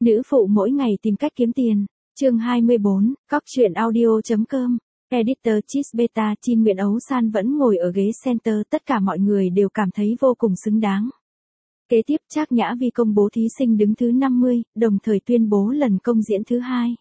Nữ phụ mỗi ngày tìm cách kiếm tiền. Chương 24, Cóc truyện audio.com. Editor Cheese Beta Chin Nguyễn Ấu San vẫn ngồi ở ghế center, tất cả mọi người đều cảm thấy vô cùng xứng đáng. Kế tiếp Trác Nhã Vi công bố thí sinh đứng thứ 50, đồng thời tuyên bố lần công diễn thứ 2.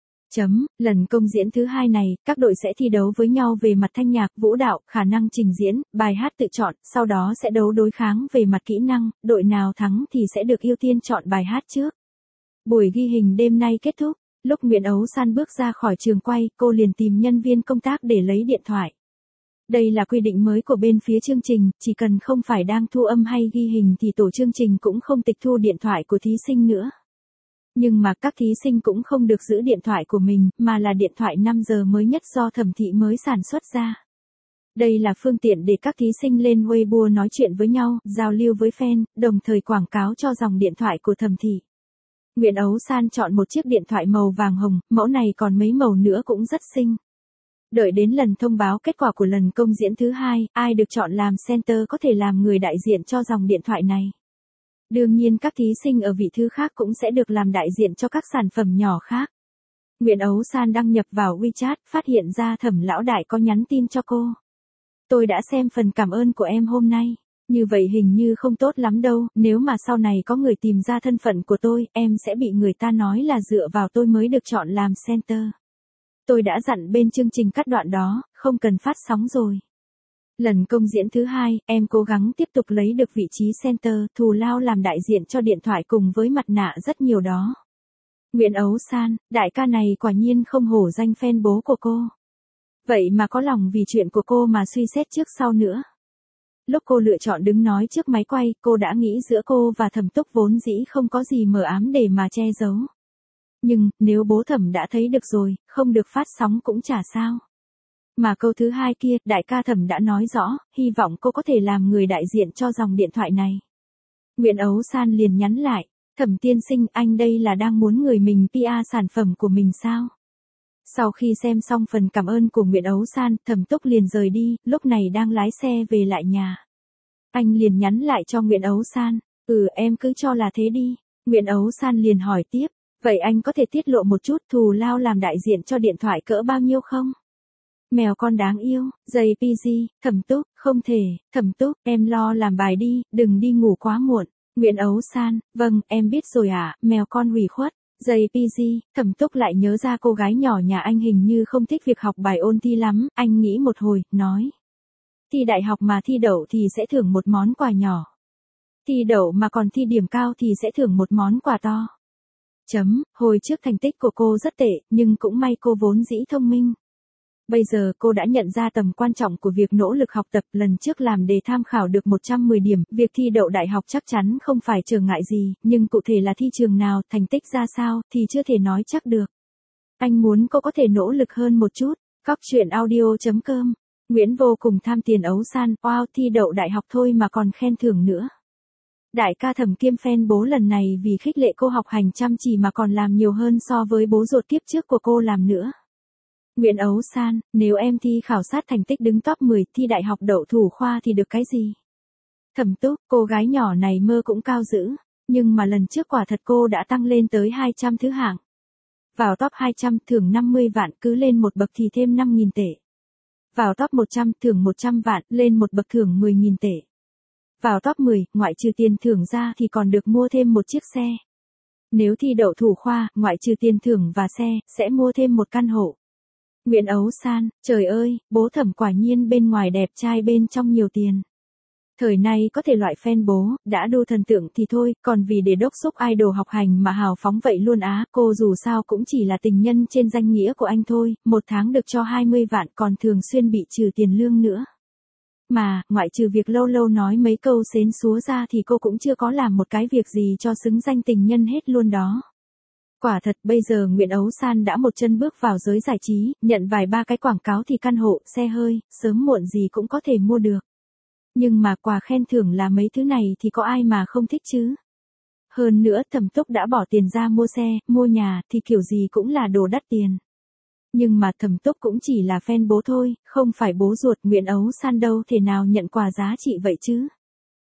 Lần công diễn thứ 2 này, các đội sẽ thi đấu với nhau về mặt thanh nhạc, vũ đạo, khả năng trình diễn, bài hát tự chọn, sau đó sẽ đấu đối kháng về mặt kỹ năng, đội nào thắng thì sẽ được ưu tiên chọn bài hát trước. Buổi ghi hình đêm nay kết thúc, lúc Nguyễn Ấu San bước ra khỏi trường quay, cô liền tìm nhân viên công tác để lấy điện thoại. Đây là quy định mới của bên phía chương trình, chỉ cần không phải đang thu âm hay ghi hình thì tổ chương trình cũng không tịch thu điện thoại của thí sinh nữa. Nhưng mà các thí sinh cũng không được giữ điện thoại của mình, mà là điện thoại 5 giờ mới nhất do Thẩm Thị mới sản xuất ra. Đây là phương tiện để các thí sinh lên Weibo nói chuyện với nhau, giao lưu với fan, đồng thời quảng cáo cho dòng điện thoại của Thẩm Thị. Nguyễn Ấu San chọn một chiếc điện thoại màu vàng hồng, mẫu này còn mấy màu nữa cũng rất xinh. Đợi đến lần thông báo kết quả của lần công diễn thứ 2, ai được chọn làm center có thể làm người đại diện cho dòng điện thoại này. Đương nhiên các thí sinh ở vị thứ khác cũng sẽ được làm đại diện cho các sản phẩm nhỏ khác. Nguyễn Ấu San đăng nhập vào WeChat, phát hiện ra Thẩm lão đại có nhắn tin cho cô. Tôi đã xem phần cảm ơn của em hôm nay. Như vậy hình như không tốt lắm đâu, nếu mà sau này có người tìm ra thân phận của tôi, em sẽ bị người ta nói là dựa vào tôi mới được chọn làm center. Tôi đã dặn bên chương trình cắt đoạn đó, không cần phát sóng rồi. Lần công diễn thứ 2, em cố gắng tiếp tục lấy được vị trí center, thù lao làm đại diện cho điện thoại cùng với mặt nạ rất nhiều đó. Nguyễn Ấu San, đại ca này quả nhiên không hổ danh fan bố của cô. Vậy mà có lòng vì chuyện của cô mà suy xét trước sau nữa. Lúc cô lựa chọn đứng nói trước máy quay, cô đã nghĩ giữa cô và Thẩm Túc vốn dĩ không có gì mờ ám để mà che giấu. Nhưng, nếu bố Thẩm đã thấy được rồi, không được phát sóng cũng chả sao. Mà câu thứ 2 kia, đại ca Thẩm đã nói rõ, hy vọng cô có thể làm người đại diện cho dòng điện thoại này. Nguyễn Ấu San liền nhắn lại, Thẩm tiên sinh, anh đây là đang muốn người mình PR sản phẩm của mình sao? Sau khi xem xong phần cảm ơn của Nguyễn Ấu San, Thẩm Túc liền rời đi, lúc này đang lái xe về lại nhà. Anh liền nhắn lại cho Nguyễn Ấu San, em cứ cho là thế đi. Nguyễn Ấu San liền hỏi tiếp, vậy anh có thể tiết lộ một chút thù lao làm đại diện cho điện thoại cỡ bao nhiêu không? Mèo con đáng yêu, JPG, Thẩm Túc, không thể, Thẩm Túc, em lo làm bài đi, đừng đi ngủ quá muộn. Nguyễn Ấu San, vâng, em biết rồi ạ, mèo con hủy khuất. JPG, Thẩm Túc lại nhớ ra cô gái nhỏ nhà anh hình như không thích việc học bài ôn thi lắm, anh nghĩ một hồi, nói. Thi đại học mà thi đậu thì sẽ thưởng một món quà nhỏ. Thi đậu mà còn thi điểm cao thì sẽ thưởng một món quà to. Hồi trước thành tích của cô rất tệ, nhưng cũng may cô vốn dĩ thông minh. Bây giờ cô đã nhận ra tầm quan trọng của việc nỗ lực học tập, lần trước làm đề tham khảo được 110 điểm, việc thi đậu đại học chắc chắn không phải trở ngại gì, nhưng cụ thể là thi trường nào, thành tích ra sao, thì chưa thể nói chắc được. Anh muốn cô có thể nỗ lực hơn một chút. Cóc truyện audio.com. Nguyễn vô cùng tham tiền Ấu San, wow, thi đậu đại học thôi mà còn khen thưởng nữa. Đại ca Thẩm kiêm fan bố lần này vì khích lệ cô học hành chăm chỉ mà còn làm nhiều hơn so với bố ruột kiếp trước của cô làm nữa. Nguyễn Ấu San, nếu em thi khảo sát thành tích đứng top 10, thi đại học đậu thủ khoa thì được cái gì? Thẩm Túc, cô gái nhỏ này mơ cũng cao dữ, nhưng mà lần trước quả thật cô đã tăng lên tới 200 thứ hạng. Vào top 200 thưởng 50 vạn, cứ lên một bậc thì thêm 5.000 tệ. Vào top 100 thưởng 100 vạn, lên một bậc thưởng 10.000 tệ. Vào top 10, ngoại trừ tiền thưởng ra thì còn được mua thêm một chiếc xe. Nếu thi đậu thủ khoa, ngoại trừ tiền thưởng và xe, sẽ mua thêm một căn hộ. Nguyễn Ấu San, trời ơi, bố Thẩm quả nhiên bên ngoài đẹp trai bên trong nhiều tiền. Thời nay có thể loại fan bố, đã đu thần tượng thì thôi, còn vì để đốc thúc idol học hành mà hào phóng vậy luôn á, cô dù sao cũng chỉ là tình nhân trên danh nghĩa của anh thôi, một tháng được cho 20 vạn còn thường xuyên bị trừ tiền lương nữa. Mà, ngoại trừ việc lâu lâu nói mấy câu xến xúa ra thì cô cũng chưa có làm một cái việc gì cho xứng danh tình nhân hết luôn đó. Quả thật bây giờ Nguyễn Ấu San đã một chân bước vào giới giải trí, nhận vài ba cái quảng cáo thì căn hộ, xe hơi, sớm muộn gì cũng có thể mua được. Nhưng mà quà khen thưởng là mấy thứ này thì có ai mà không thích chứ? Hơn nữa Thẩm Túc đã bỏ tiền ra mua xe, mua nhà thì kiểu gì cũng là đồ đắt tiền. Nhưng mà Thẩm Túc cũng chỉ là fan bố thôi, không phải bố ruột Nguyễn Ấu San đâu thể nào nhận quà giá trị vậy chứ.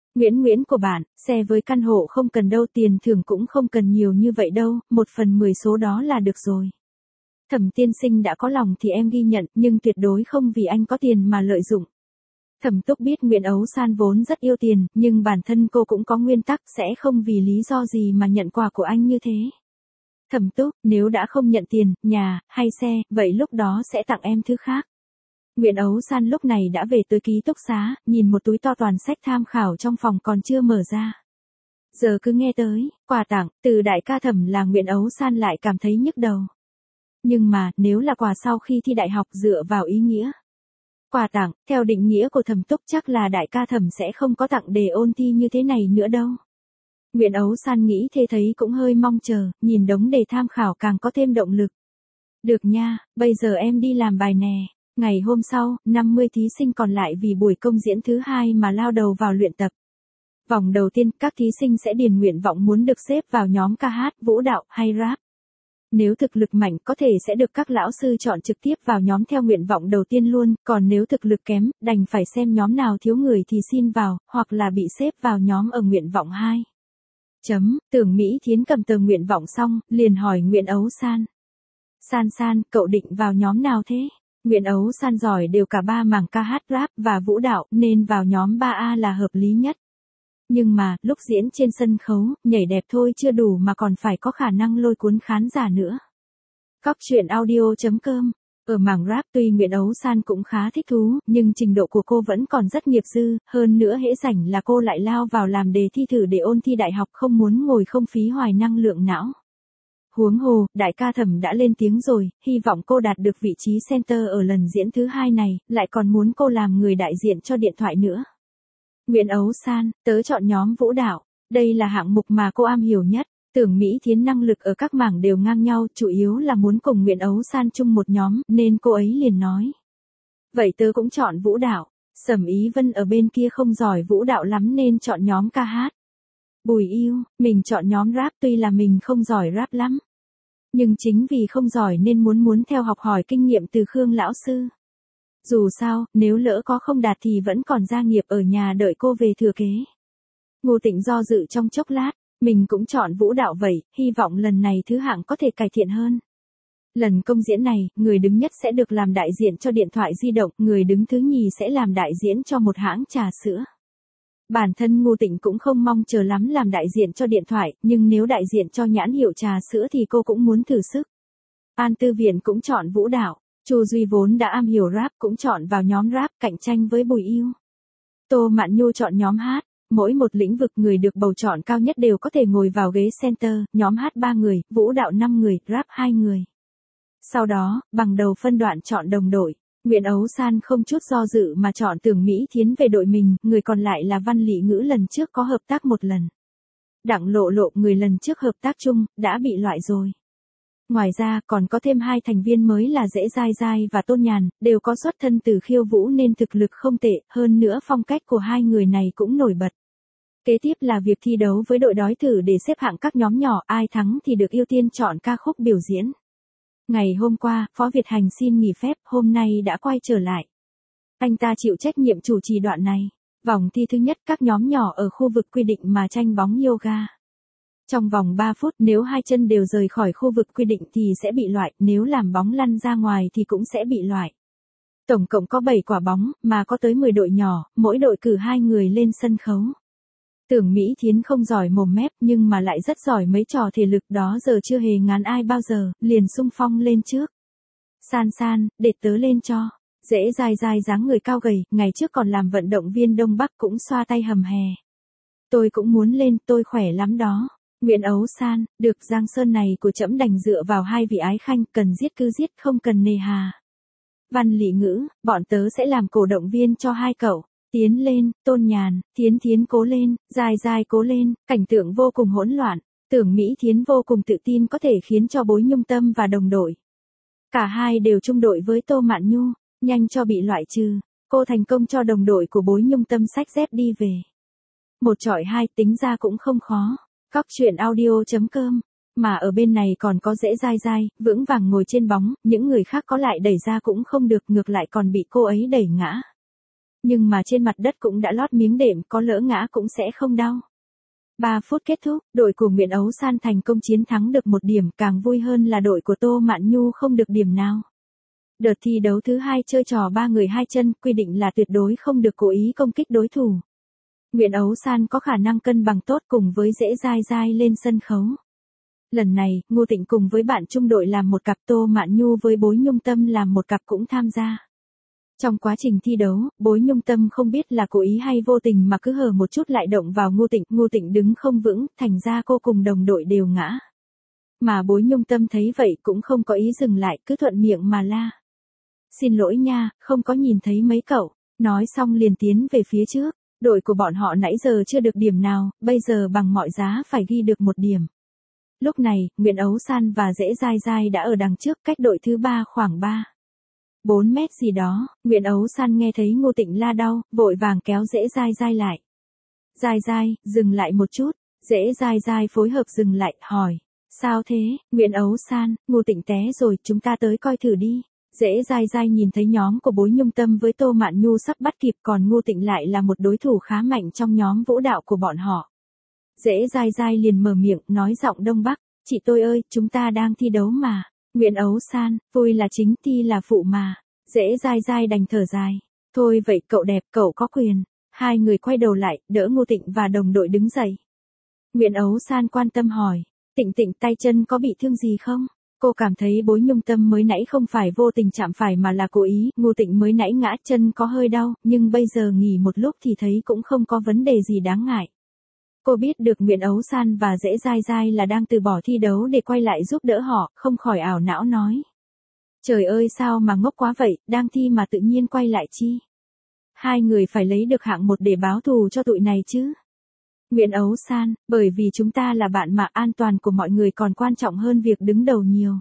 Nguyễn Nguyễn của bạn, xe với căn hộ không cần đâu, tiền thưởng cũng không cần nhiều như vậy đâu, 1/10 số đó là được rồi. Thẩm tiên sinh đã có lòng thì em ghi nhận, nhưng tuyệt đối không vì anh có tiền mà lợi dụng. Thẩm Túc biết Nguyễn Ấu San vốn rất yêu tiền, nhưng bản thân cô cũng có nguyên tắc sẽ không vì lý do gì mà nhận quà của anh như thế. Thẩm Túc, nếu đã không nhận tiền, nhà, hay xe, vậy lúc đó sẽ tặng em thứ khác. Nguyễn Ấu San lúc này đã về tới ký túc xá, nhìn một túi to toàn sách tham khảo trong phòng còn chưa mở ra. Giờ cứ nghe tới, quà tặng, từ đại ca Thẩm là Nguyễn Ấu San lại cảm thấy nhức đầu. Nhưng mà, nếu là quà sau khi thi đại học dựa vào ý nghĩa. Quà tặng, theo định nghĩa của Thẩm Túc chắc là đại ca Thẩm sẽ không có tặng đề ôn thi như thế này nữa đâu. Nguyễn Ấu San nghĩ thế thấy cũng hơi mong chờ, nhìn đống đề tham khảo càng có thêm động lực. Được nha, bây giờ em đi làm bài nè. Ngày hôm sau, 50 thí sinh còn lại vì buổi công diễn thứ 2 mà lao đầu vào luyện tập. Vòng đầu tiên, các thí sinh sẽ điền nguyện vọng muốn được xếp vào nhóm ca hát, vũ đạo hay rap. Nếu thực lực mạnh có thể sẽ được các lão sư chọn trực tiếp vào nhóm theo nguyện vọng đầu tiên luôn, còn nếu thực lực kém, đành phải xem nhóm nào thiếu người thì xin vào, hoặc là bị xếp vào nhóm ở nguyện vọng 2. Tưởng Mỹ Thiến cầm tờ nguyện vọng xong, liền hỏi Nguyễn Ấu San. San, cậu định vào nhóm nào thế? Nguyễn Ấu San giỏi đều cả 3 mảng ca hát, rap và vũ đạo, nên vào nhóm 3A là hợp lý nhất. Nhưng mà, lúc diễn trên sân khấu, nhảy đẹp thôi chưa đủ mà còn phải có khả năng lôi cuốn khán giả nữa. Góc truyện audio.com. Ở mảng rap tuy Nguyễn Ấu San cũng khá thích thú, nhưng trình độ của cô vẫn còn rất nghiệp dư, hơn nữa hễ rảnh là cô lại lao vào làm đề thi thử để ôn thi đại học, không muốn ngồi không phí hoài năng lượng não. Huống hồ, đại ca Thẩm đã lên tiếng rồi, hy vọng cô đạt được vị trí center ở lần diễn thứ 2 này, lại còn muốn cô làm người đại diện cho điện thoại nữa. Nguyễn Ấu San, tớ chọn nhóm vũ đạo, đây là hạng mục mà cô am hiểu nhất. Tưởng Mỹ Thiến năng lực ở các mảng đều ngang nhau, chủ yếu là muốn cùng Nguyễn Ấu San chung một nhóm, nên cô ấy liền nói. Vậy tớ cũng chọn vũ đạo. Sầm Ý Vân ở bên kia không giỏi vũ đạo lắm nên chọn nhóm ca hát. Bùi Yêu, mình chọn nhóm rap, tuy là mình không giỏi rap lắm. Nhưng chính vì không giỏi nên muốn theo học hỏi kinh nghiệm từ Khương lão sư. Dù sao, nếu lỡ có không đạt thì vẫn còn gia nghiệp ở nhà đợi cô về thừa kế. Ngô Tịnh do dự trong chốc lát, mình cũng chọn vũ đạo vậy, hy vọng lần này thứ hạng có thể cải thiện hơn. Lần công diễn này, người đứng nhất sẽ được làm đại diện cho điện thoại di động, người đứng thứ nhì sẽ làm đại diện cho một hãng trà sữa. Bản thân Ngô Tịnh cũng không mong chờ lắm làm đại diện cho điện thoại, nhưng nếu đại diện cho nhãn hiệu trà sữa thì cô cũng muốn thử sức. An Tư Viện cũng chọn vũ đạo, Chu Duy vốn đã am hiểu rap cũng chọn vào nhóm rap cạnh tranh với Bùi Yêu. Tô Mạn Nhu chọn nhóm hát, mỗi một lĩnh vực người được bầu chọn cao nhất đều có thể ngồi vào ghế center, nhóm hát 3 người, vũ đạo 5 người, rap 2 người. Sau đó, bằng đầu phân đoạn chọn đồng đội. Nguyễn Ấu San không chút do dự mà chọn Tưởng Mỹ Thiến về đội mình, người còn lại là Văn Lị Ngữ lần trước có hợp tác một lần. Đặng Lộ Lộ người lần trước hợp tác chung, đã bị loại rồi. Ngoài ra còn có thêm 2 thành viên mới là Dễ Dai Dai và Tôn Nhàn, đều có xuất thân từ khiêu vũ nên thực lực không tệ, hơn nữa phong cách của 2 người này cũng nổi bật. Kế tiếp là việc thi đấu với đội đói thử để xếp hạng các nhóm nhỏ, ai thắng thì được ưu tiên chọn ca khúc biểu diễn. Ngày hôm qua, Phó Việt Hành xin nghỉ phép, hôm nay đã quay trở lại. Anh ta chịu trách nhiệm chủ trì đoạn này. Vòng thi thứ nhất các nhóm nhỏ ở khu vực quy định mà tranh bóng yoga. Trong vòng 3 phút nếu 2 chân đều rời khỏi khu vực quy định thì sẽ bị loại, nếu làm bóng lăn ra ngoài thì cũng sẽ bị loại. Tổng cộng có 7 quả bóng, mà có tới 10 đội nhỏ, mỗi đội cử 2 người lên sân khấu. Tưởng Mỹ Thiến không giỏi mồm mép nhưng mà lại rất giỏi mấy trò thể lực đó giờ chưa hề ngán ai bao giờ, liền xung phong lên trước. San, để tớ lên cho. Dễ Dai Dai dáng người cao gầy, ngày trước còn làm vận động viên Đông Bắc cũng xoa tay hầm hè. Tôi cũng muốn lên, tôi khỏe lắm đó. Nguyễn Ấu San, được Giang Sơn này của trẫm đành dựa vào 2 vị ái khanh, cần giết cứ giết không cần nề hà. Văn Lị Ngữ, bọn tớ sẽ làm cổ động viên cho 2 cậu. Tiến lên, Tôn Nhàn, Thiến cố lên, Dai cố lên, cảnh tượng vô cùng hỗn loạn. Tưởng Mỹ Thiến vô cùng tự tin có thể khiến cho Bối Nhung Tâm và đồng đội. Cả hai đều chung đội với Tô Mạn Nhu, nhanh cho bị loại trừ. Cô thành công cho đồng đội của Bối Nhung Tâm xách dép đi về. 1 chọi 2 tính ra cũng không khó. Góc truyện audio.com. Mà ở bên này còn có Dễ Dai Dai, vững vàng ngồi trên bóng, những người khác có lại đẩy ra cũng không được, ngược lại còn bị cô ấy đẩy ngã. Nhưng mà trên mặt đất cũng đã lót miếng đệm, có lỡ ngã cũng sẽ không đau. 3 phút kết thúc, đội của Nguyễn Ấu San thành công chiến thắng được 1 điểm, càng vui hơn là đội của Tô Mạn Nhu không được điểm nào. Đợt thi đấu thứ 2 chơi trò 3 người 2 chân, quy định là tuyệt đối không được cố ý công kích đối thủ. Nguyễn Ấu San có khả năng cân bằng tốt cùng với Dễ Dai Dai lên sân khấu. Lần này, Ngô Tịnh cùng với bạn chung đội làm một cặp, Tô Mạn Nhu với Bối Nhung Tâm làm một cặp cũng tham gia. Trong quá trình thi đấu, Bối Nhung Tâm không biết là cố ý hay vô tình mà cứ hở một chút lại động vào Ngô Tịnh đứng không vững, thành ra cô cùng đồng đội đều ngã. Mà Bối Nhung Tâm thấy vậy cũng không có ý dừng lại, cứ thuận miệng mà la. Xin lỗi nha, không có nhìn thấy mấy cậu, nói xong liền tiến về phía trước. Đội của bọn họ nãy giờ chưa được điểm nào, bây giờ bằng mọi giá phải ghi được 1 điểm. Lúc này, Nguyễn Ấu San và Dễ Dai Dai đã ở đằng trước, cách đội thứ 3 khoảng 4 mét gì đó. Nguyễn Ấu San nghe thấy Ngô Tịnh la đau, vội vàng kéo Dễ Dai Dai lại. Dai Dai, dừng lại một chút. Dễ Dai Dai phối hợp dừng lại, hỏi. Sao thế, Nguyễn Ấu San, Ngô Tịnh té rồi, chúng ta tới coi thử đi. Dễ Dai Dai nhìn thấy nhóm của Bối Nhung Tâm với Tô Mạn Nhu sắp bắt kịp, còn Ngô Tịnh lại là một đối thủ khá mạnh trong nhóm vũ đạo của bọn họ. Dễ Dai Dai liền mở miệng, nói giọng Đông Bắc, chị tôi ơi, chúng ta đang thi đấu mà. Nguyễn Ấu San, vui là chính, thi là phụ mà. Dễ Dai Dai đành thở dài. Thôi vậy cậu đẹp, cậu có quyền. Hai người quay đầu lại, đỡ Ngô Tịnh và đồng đội đứng dậy. Nguyễn Ấu San quan tâm hỏi, Tịnh tay chân có bị thương gì không? Cô cảm thấy Bối Nhung Tâm mới nãy không phải vô tình chạm phải mà là cố ý, Ngô Tịnh mới nãy ngã chân có hơi đau, nhưng bây giờ nghỉ một lúc thì thấy cũng không có vấn đề gì đáng ngại. Cô biết được Nguyễn Ấu San và Dễ Dai Dai là đang từ bỏ thi đấu để quay lại giúp đỡ họ, không khỏi ảo não nói. Trời ơi sao mà ngốc quá vậy, đang thi mà tự nhiên quay lại chi? Hai người phải lấy được hạng 1 để báo thù cho tụi này chứ. Nguyễn Ấu San, bởi vì chúng ta là bạn mà, an toàn của mọi người còn quan trọng hơn việc đứng đầu nhiều.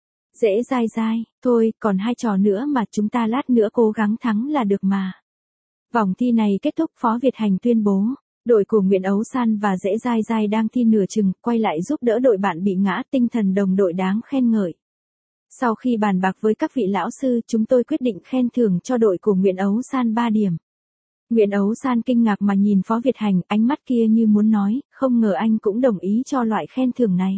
Dễ Dai Dai, thôi, còn 2 trò nữa mà, chúng ta lát nữa cố gắng thắng là được mà. Vòng thi này kết thúc, Phó Việt Hành tuyên bố, đội của Nguyễn Ấu San và Dễ Dai Dai đang thi nửa chừng, quay lại giúp đỡ đội bạn bị ngã, tinh thần đồng đội đáng khen ngợi. Sau khi bàn bạc với các vị lão sư, chúng tôi quyết định khen thưởng cho đội của Nguyễn Ấu San 3 điểm. Nguyễn Ấu San kinh ngạc mà nhìn Phó Việt Hành, ánh mắt kia như muốn nói, không ngờ anh cũng đồng ý cho loại khen thưởng này.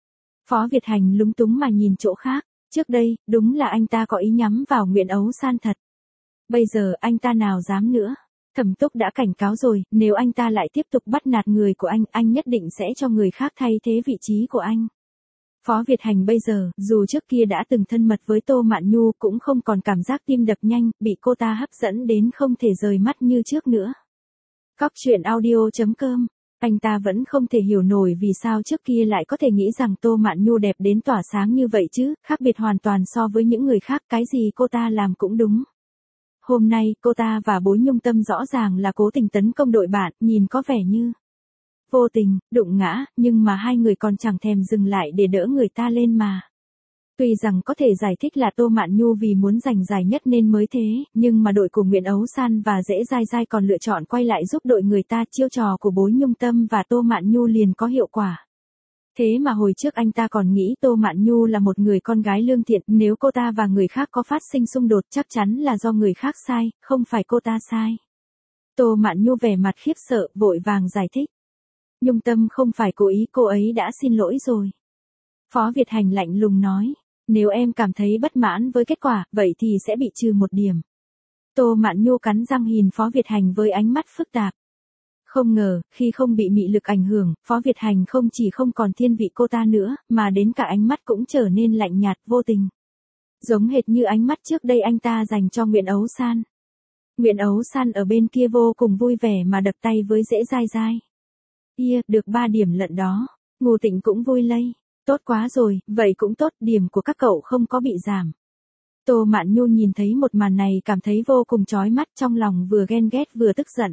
Phó Việt Hành lúng túng mà nhìn chỗ khác, trước đây, đúng là anh ta có ý nhắm vào Nguyễn Ấu San thật. Bây giờ anh ta nào dám nữa. Thẩm Túc đã cảnh cáo rồi, nếu anh ta lại tiếp tục bắt nạt người của anh nhất định sẽ cho người khác thay thế vị trí của anh. Phó Việt Hành bây giờ, dù trước kia đã từng thân mật với Tô Mạn Nhu cũng không còn cảm giác tim đập nhanh, bị cô ta hấp dẫn đến không thể rời mắt như trước nữa. Cóc truyện audio.com, anh ta vẫn không thể hiểu nổi vì sao trước kia lại có thể nghĩ rằng Tô Mạn Nhu đẹp đến tỏa sáng như vậy chứ, khác biệt hoàn toàn so với những người khác, cái gì cô ta làm cũng đúng. Hôm nay, cô ta và Bối Nhung Tâm rõ ràng là cố tình tấn công đội bạn, nhìn có vẻ như vô tình, đụng ngã, nhưng mà hai người còn chẳng thèm dừng lại để đỡ người ta lên mà. Tuy rằng có thể giải thích là Tô Mạn Nhu vì muốn giành giải nhất nên mới thế, nhưng mà đội của Nguyễn Ấu San và Dễ Dai Dai còn lựa chọn quay lại giúp đội người ta, chiêu trò của Bối Nhung Tâm và Tô Mạn Nhu liền có hiệu quả. Thế mà hồi trước anh ta còn nghĩ Tô Mạn Nhu là một người con gái lương thiện, nếu cô ta và người khác có phát sinh xung đột chắc chắn là do người khác sai, không phải cô ta sai. Tô Mạn Nhu vẻ mặt khiếp sợ, vội vàng giải thích. Nhung Tâm không phải cố ý, cô ấy đã xin lỗi rồi. Phó Việt Hành lạnh lùng nói, nếu em cảm thấy bất mãn với kết quả, vậy thì sẽ bị trừ 1 điểm. Tô Mạn Nhu cắn răng nhìn Phó Việt Hành với ánh mắt phức tạp. Không ngờ, khi không bị mị lực ảnh hưởng, Phó Việt Hành không chỉ không còn thiên vị cô ta nữa, mà đến cả ánh mắt cũng trở nên lạnh nhạt, vô tình. Giống hệt như ánh mắt trước đây anh ta dành cho Nguyễn Ấu San. Nguyễn Ấu San ở bên kia vô cùng vui vẻ mà đập tay với Dễ Dai Dai. Được 3 điểm lận đó. Ngô Tịnh cũng vui lây. Tốt quá rồi, vậy cũng tốt, điểm của các cậu không có bị giảm. Tô Mạn Nhu nhìn thấy một màn này cảm thấy vô cùng chói mắt, trong lòng vừa ghen ghét vừa tức giận.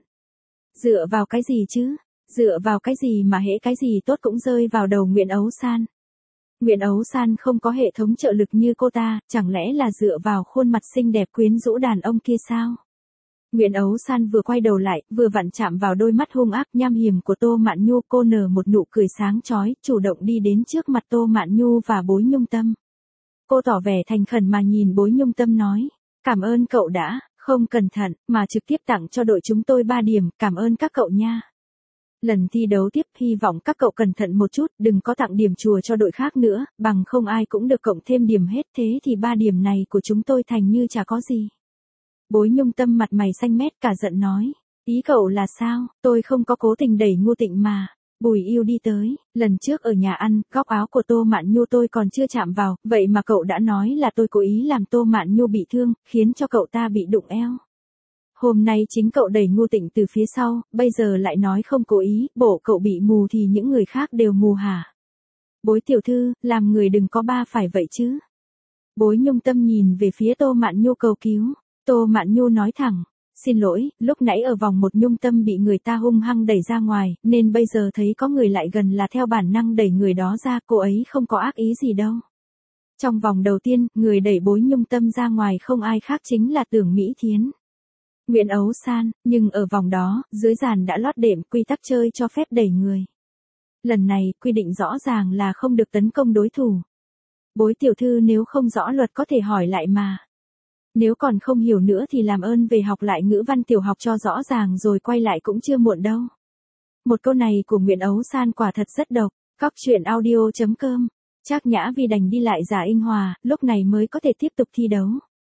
Dựa vào cái gì chứ? Dựa vào cái gì mà hễ cái gì tốt cũng rơi vào đầu Nguyễn Ấu San? Nguyễn Ấu San không có hệ thống trợ lực như cô ta, chẳng lẽ là dựa vào khuôn mặt xinh đẹp quyến rũ đàn ông kia sao? Nguyễn Ấu San vừa quay đầu lại, vừa vặn chạm vào đôi mắt hung ác nham hiểm của Tô Mạn Nhu, cô nở một nụ cười sáng chói, chủ động đi đến trước mặt Tô Mạn Nhu và Bối Nhung Tâm. Cô tỏ vẻ thành khẩn mà nhìn Bối Nhung Tâm nói, cảm ơn cậu đã, Không cẩn thận, mà trực tiếp tặng cho đội chúng tôi 3 điểm, cảm ơn các cậu nha. Lần thi đấu tiếp hy vọng các cậu cẩn thận một chút, đừng có tặng điểm chùa cho đội khác nữa, bằng không ai cũng được cộng thêm điểm hết, thế thì 3 điểm này của chúng tôi thành như chả có gì. Bối Nhung Tâm mặt mày xanh mét cả giận nói, ý cậu là sao, tôi không có cố tình đẩy Ngô Tịnh mà. Bùi Yêu đi tới, lần trước ở nhà ăn, góc áo của Tô Mạn Nhu tôi còn chưa chạm vào, vậy mà cậu đã nói là tôi cố ý làm Tô Mạn Nhu bị thương, khiến cho cậu ta bị đụng eo. Hôm nay chính cậu đẩy Ngô Tịnh từ phía sau, bây giờ lại nói không cố ý, bộ cậu bị mù thì những người khác đều mù hả? Bối tiểu thư, làm người đừng có ba phải vậy chứ. Bối Nhung Tâm nhìn về phía Tô Mạn Nhu cầu cứu, Tô Mạn Nhu nói thẳng. Xin lỗi, lúc nãy ở vòng một Nhung Tâm bị người ta hung hăng đẩy ra ngoài, nên bây giờ thấy có người lại gần là theo bản năng đẩy người đó ra, cô ấy không có ác ý gì đâu. Trong vòng đầu tiên, người đẩy Bối Nhung Tâm ra ngoài không ai khác chính là Tưởng Mỹ Thiến. Nguyễn Ấu San, nhưng ở vòng đó, dưới dàn đã lót đệm quy tắc chơi cho phép đẩy người. Lần này, quy định rõ ràng là không được tấn công đối thủ. Bối tiểu thư nếu không rõ luật có thể hỏi lại mà. Nếu còn không hiểu nữa thì làm ơn về học lại ngữ văn tiểu học cho rõ ràng rồi quay lại cũng chưa muộn đâu. Một câu này của Nguyễn Ấu San quả thật rất độc. Cóc truyện audio.com. Trác Nhã vì đành đi lại Giả Inh Hòa, lúc này mới có thể tiếp tục thi đấu.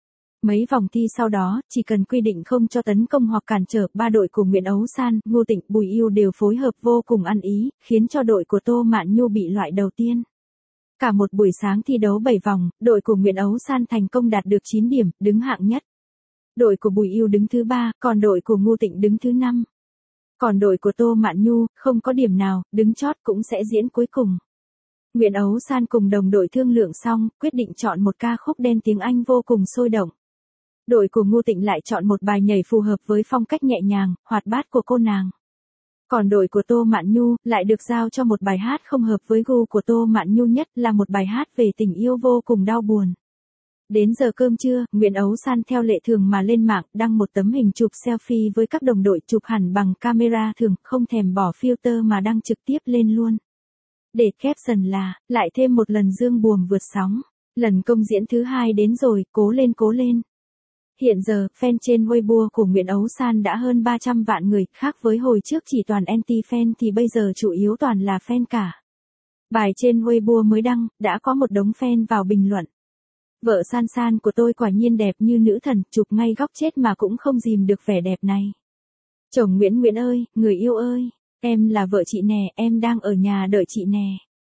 Mấy vòng thi sau đó, chỉ cần quy định không cho tấn công hoặc cản trở, ba đội của Nguyễn Ấu San, Ngô Tịnh, Bùi Yêu đều phối hợp vô cùng ăn ý, khiến cho đội của Tô Mạn Nhu bị loại đầu tiên. Cả một buổi sáng thi đấu 7 vòng, đội của Nguyễn Ấu San thành công đạt được 9 điểm, đứng hạng nhất. Đội của Bùi Yêu đứng thứ 3, còn đội của Ngô Tịnh đứng thứ 5. Còn đội của Tô Mạn Nhu, không có điểm nào, đứng chót cũng sẽ diễn cuối cùng. Nguyễn Ấu San cùng đồng đội thương lượng xong, quyết định chọn một ca khúc đen tiếng Anh vô cùng sôi động. Đội của Ngô Tịnh lại chọn một bài nhảy phù hợp với phong cách nhẹ nhàng, hoạt bát của cô nàng. Còn đội của Tô Mạn Nhu lại được giao cho một bài hát không hợp với gu của Tô Mạn Nhu nhất là một bài hát về tình yêu vô cùng đau buồn. Đến giờ cơm trưa, Nguyễn Ấu San theo lệ thường mà lên mạng đăng một tấm hình chụp selfie với các đồng đội chụp hẳn bằng camera thường, không thèm bỏ filter mà đăng trực tiếp lên luôn. Để caption là, lại thêm một lần dương buồm vượt sóng. Lần công diễn thứ 2 đến rồi, cố lên cố lên. Hiện giờ, fan trên Weibo của Nguyễn Ấu San đã hơn 300 vạn người, khác với hồi trước chỉ toàn anti-fan thì bây giờ chủ yếu toàn là fan cả. Bài trên Weibo mới đăng, đã có một đống fan vào bình luận. Vợ San San của tôi quả nhiên đẹp như nữ thần, chụp ngay góc chết mà cũng không dìm được vẻ đẹp này. Chồng Nguyễn ơi, người yêu ơi, em là vợ chị nè, em đang ở nhà đợi chị nè.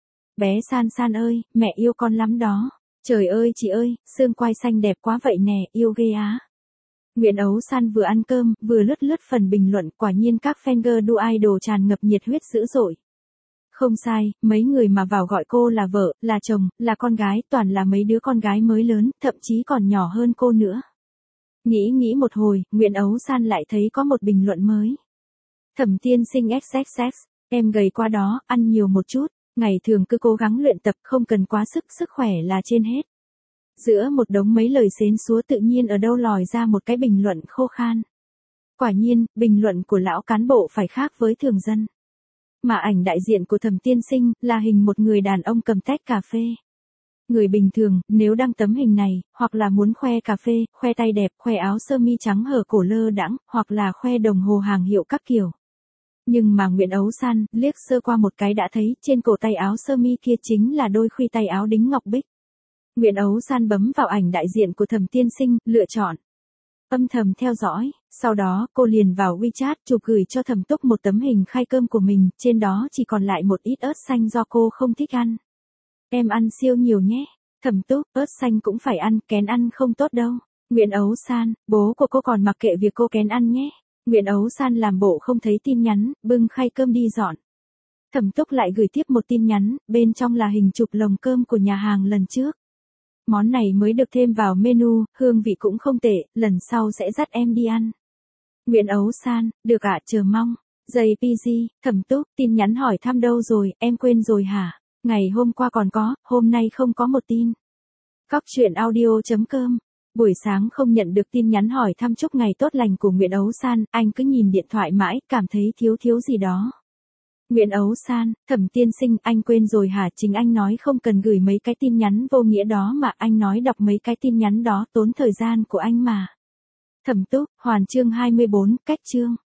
Bé San San ơi, mẹ yêu con lắm đó. Trời ơi chị ơi, xương quai xanh đẹp quá vậy nè, yêu ghê á. Nguyễn Ấu San vừa ăn cơm, vừa lướt phần bình luận, quả nhiên các fan girl đu idol tràn ngập nhiệt huyết dữ dội. Không sai, mấy người mà vào gọi cô là vợ, là chồng, là con gái, toàn là mấy đứa con gái mới lớn, thậm chí còn nhỏ hơn cô nữa. Nghĩ một hồi, Nguyễn Ấu San lại thấy có một bình luận mới. Thẩm Tiên Sinh XXX, em gầy quá đó, ăn nhiều một chút. Ngày thường cứ cố gắng luyện tập, không cần quá sức khỏe là trên hết. Giữa một đống mấy lời xến xúa tự nhiên ở đâu lòi ra một cái bình luận khô khan. Quả nhiên, bình luận của lão cán bộ phải khác với thường dân. Mà ảnh đại diện của Thẩm Tiên Sinh là hình một người đàn ông cầm tách cà phê. Người bình thường, nếu đăng tấm hình này, hoặc là muốn khoe cà phê, khoe tay đẹp, khoe áo sơ mi trắng hở cổ lơ đãng, hoặc là khoe đồng hồ hàng hiệu các kiểu. Nhưng mà Nguyễn Ấu San liếc sơ qua một cái đã thấy trên cổ tay áo sơ mi kia chính là đôi khuy tay áo đính ngọc bích. Nguyễn Ấu San bấm vào ảnh đại diện của Thẩm Tiên Sinh, lựa chọn. Âm thầm theo dõi, sau đó cô liền vào WeChat chụp gửi cho Thẩm Túc một tấm hình khai cơm của mình, trên đó chỉ còn lại một ít ớt xanh do cô không thích ăn. Em ăn siêu nhiều nhé. Thẩm Túc, ớt xanh cũng phải ăn, kén ăn không tốt đâu. Nguyễn Ấu San, bố của cô còn mặc kệ việc cô kén ăn nhé. Nguyễn Ấu San làm bộ không thấy tin nhắn, bưng khay cơm đi dọn. Thẩm Túc lại gửi tiếp một tin nhắn, bên trong là hình chụp lồng cơm của nhà hàng lần trước. Món này mới được thêm vào menu, hương vị cũng không tệ, lần sau sẽ dắt em đi ăn. Nguyễn Ấu San, được ạ, chờ mong. JPG, Thẩm Túc, tin nhắn hỏi thăm đâu rồi, em quên rồi hả? Ngày hôm qua còn có, hôm nay không có một tin. Cóc truyện audio.com. Buổi sáng không nhận được tin nhắn hỏi thăm chúc ngày tốt lành của Nguyễn Ấu San, anh cứ nhìn điện thoại mãi, cảm thấy thiếu gì đó. Nguyễn Ấu San, Thẩm Tiên Sinh, anh quên rồi hả? Chính anh nói không cần gửi mấy cái tin nhắn vô nghĩa đó mà, anh nói đọc mấy cái tin nhắn đó tốn thời gian của anh mà. Thẩm túc, hoàn chương 24, cách chương.